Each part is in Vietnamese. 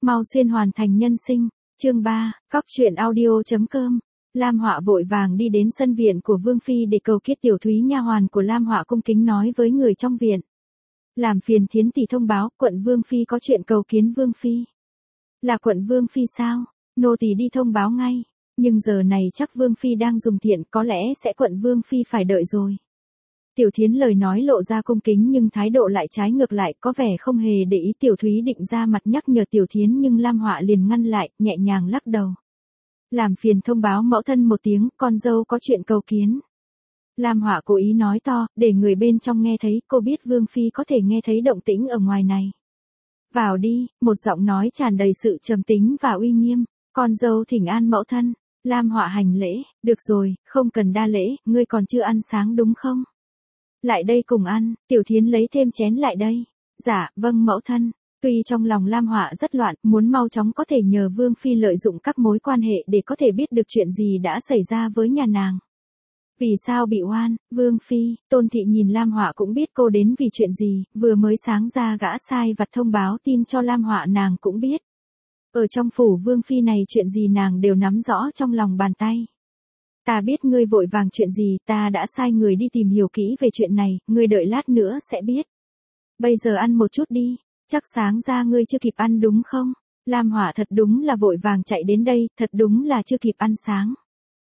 Mau xuyên hoàn thành nhân sinh. Chương 3, Cóc truyện audio.com. Lam Họa vội vàng đi đến sân viện của Vương phi để cầu kiết Tiểu Thúy nha hoàn của Lam Họa cung kính nói với người trong viện. Làm phiền Thiến tỷ thông báo, quận Vương phi có chuyện cầu kiến Vương phi. Là quận Vương phi sao? Nô tỳ đi thông báo ngay. Nhưng giờ này chắc Vương phi đang dùng tiện, có lẽ sẽ quận Vương phi phải đợi rồi. Tiểu Thiến lời nói lộ ra cung kính nhưng thái độ lại trái ngược lại, có vẻ không hề để ý. Tiểu Thúy định ra mặt nhắc nhở Tiểu Thiến nhưng Lam Họa liền ngăn lại, nhẹ nhàng lắc đầu. Làm phiền thông báo mẫu thân một tiếng, con dâu có chuyện cầu kiến. Lam Họa cố ý nói to, để người bên trong nghe thấy, cô biết Vương phi có thể nghe thấy động tĩnh ở ngoài này. Vào đi, một giọng nói tràn đầy sự trầm tính và uy nghiêm. Con dâu thỉnh an mẫu thân. Lam Họa hành lễ, được rồi, không cần đa lễ, ngươi còn chưa ăn sáng đúng không? Lại đây cùng ăn. Tiểu Thiến lấy thêm chén lại đây. Dạ, vâng mẫu thân. Tuy trong lòng Lam Họa rất loạn, muốn mau chóng có thể nhờ Vương phi lợi dụng các mối quan hệ để có thể biết được chuyện gì đã xảy ra với nhà nàng. Vì sao bị oan? Vương phi, Tôn thị nhìn Lam Họa cũng biết cô đến vì chuyện gì, vừa mới sáng ra gã sai vặt thông báo tin cho Lam Họa nàng cũng biết. Ở trong phủ Vương phi này chuyện gì nàng đều nắm rõ trong lòng bàn tay. Ta biết ngươi vội vàng chuyện gì, ta đã sai người đi tìm hiểu kỹ về chuyện này, ngươi đợi lát nữa sẽ biết. Bây giờ ăn một chút đi, chắc sáng ra ngươi chưa kịp ăn đúng không? Lam Họa thật đúng là vội vàng chạy đến đây, thật đúng là chưa kịp ăn sáng.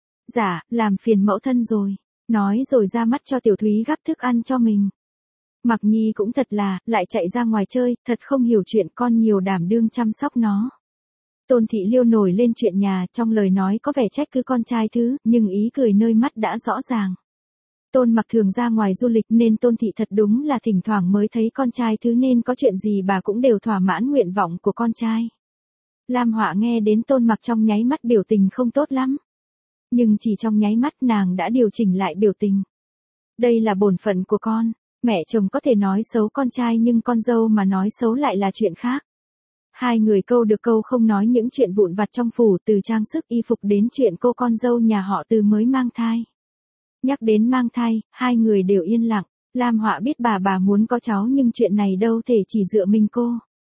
Dạ, làm phiền mẫu thân rồi. Nói rồi ra mắt cho Tiểu Thúy gắp thức ăn cho mình. Mặc Nhi cũng thật là, lại chạy ra ngoài chơi, thật không hiểu chuyện, con nhiều đảm đương chăm sóc nó. Tôn thị liêu nổi lên chuyện nhà, trong lời nói có vẻ trách cứ con trai thứ, nhưng ý cười nơi mắt đã rõ ràng. Tôn Mặc thường ra ngoài du lịch nên Tôn thị thật đúng là thỉnh thoảng mới thấy con trai thứ, nên có chuyện gì bà cũng đều thỏa mãn nguyện vọng của con trai. Lam Họa nghe đến Tôn Mặc trong nháy mắt biểu tình không tốt lắm. Nhưng chỉ trong nháy mắt nàng đã điều chỉnh lại biểu tình. Đây là bổn phận của con, mẹ chồng có thể nói xấu con trai nhưng con dâu mà nói xấu lại là chuyện khác. Hai người câu được câu không nói những chuyện vụn vặt trong phủ, từ trang sức y phục đến chuyện cô con dâu nhà họ Từ mới mang thai. Nhắc đến mang thai, hai người đều yên lặng. Lam Họa biết bà muốn có cháu nhưng chuyện này đâu thể chỉ dựa mình cô.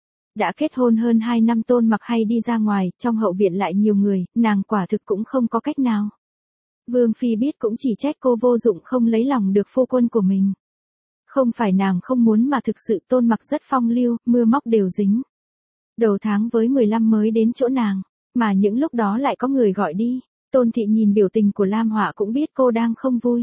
Đã kết hôn hơn 2 năm Tôn Mặc hay đi ra ngoài, trong hậu viện lại nhiều người, nàng quả thực cũng không có cách nào. Vương phi biết cũng chỉ trách cô vô dụng không lấy lòng được phu quân của mình. Không phải nàng không muốn mà thực sự Tôn Mặc rất phong lưu, mưa móc đều dính. Đầu tháng với 15 mới đến chỗ nàng, mà những lúc đó lại có người gọi đi. Tôn thị nhìn biểu tình của Lam Họa cũng biết cô đang không vui.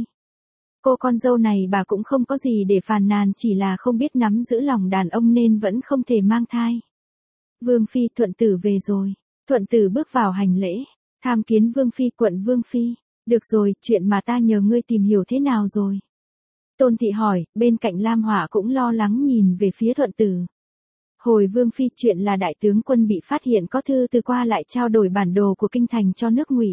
Cô con dâu này bà cũng không có gì để phàn nàn, chỉ là không biết nắm giữ lòng đàn ông nên vẫn không thể mang thai. Vương phi, Thuận tử về rồi. Thuận tử bước vào hành lễ, tham kiến Vương phi. Quận Vương phi, được rồi, chuyện mà ta nhờ ngươi tìm hiểu thế nào rồi? Tôn thị hỏi, bên cạnh Lam Họa cũng lo lắng nhìn về phía Thuận tử. Hồi Vương phi, chuyện là đại tướng quân bị phát hiện có thư từ qua lại trao đổi bản đồ của kinh thành cho nước Ngụy.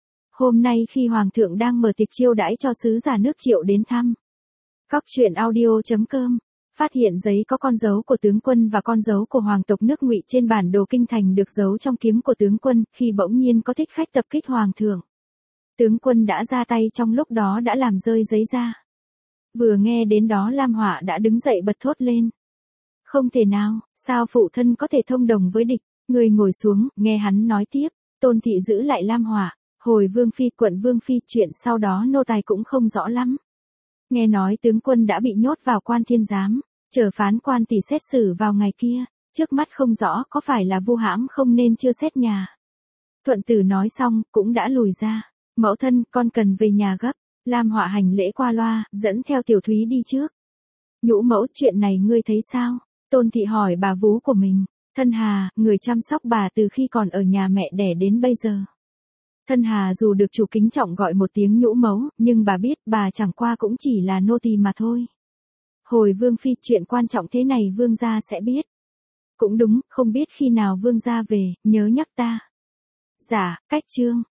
Hôm nay khi hoàng thượng đang mở tiệc chiêu đãi cho sứ giả nước Triệu đến thăm. Cóc truyện audio.com. Phát hiện giấy có con dấu của tướng quân và con dấu của hoàng tộc nước Ngụy trên bản đồ kinh thành được giấu trong kiếm của tướng quân, khi bỗng nhiên có thích khách tập kích hoàng thượng. Tướng quân đã ra tay trong lúc đó đã làm rơi giấy ra. Vừa nghe đến đó Lam Họa đã đứng dậy bật thốt lên. Không thể nào, sao phụ thân có thể thông đồng với địch? Người ngồi xuống, nghe hắn nói tiếp. Tôn thị giữ lại Lam Họa. Hồi Vương phi, quận Vương phi, chuyện sau đó nô tài cũng không rõ lắm. Nghe nói tướng quân đã bị nhốt vào quan thiên giám, chờ phán quan tỷ xét xử vào ngày kia, trước mắt không rõ có phải là vu hãm không nên chưa xét nhà. Thuận tử nói xong, cũng đã lùi ra. Mẫu thân, con cần về nhà gấp. Lam Họa hành lễ qua loa, dẫn theo Tiểu Thúy đi trước. Nhũ mẫu, chuyện này ngươi thấy sao? Tôn thị hỏi bà vú của mình. Thân Hà, người chăm sóc bà từ khi còn ở nhà mẹ đẻ đến bây giờ. Thân Hà dù được chủ kính trọng gọi một tiếng nhũ mẫu, nhưng bà biết bà chẳng qua cũng chỉ là nô tỳ mà thôi. Hồi Vương phi, chuyện quan trọng thế này Vương gia sẽ biết. Cũng đúng, không biết khi nào Vương gia về, nhớ nhắc ta. Dạ, cách chương.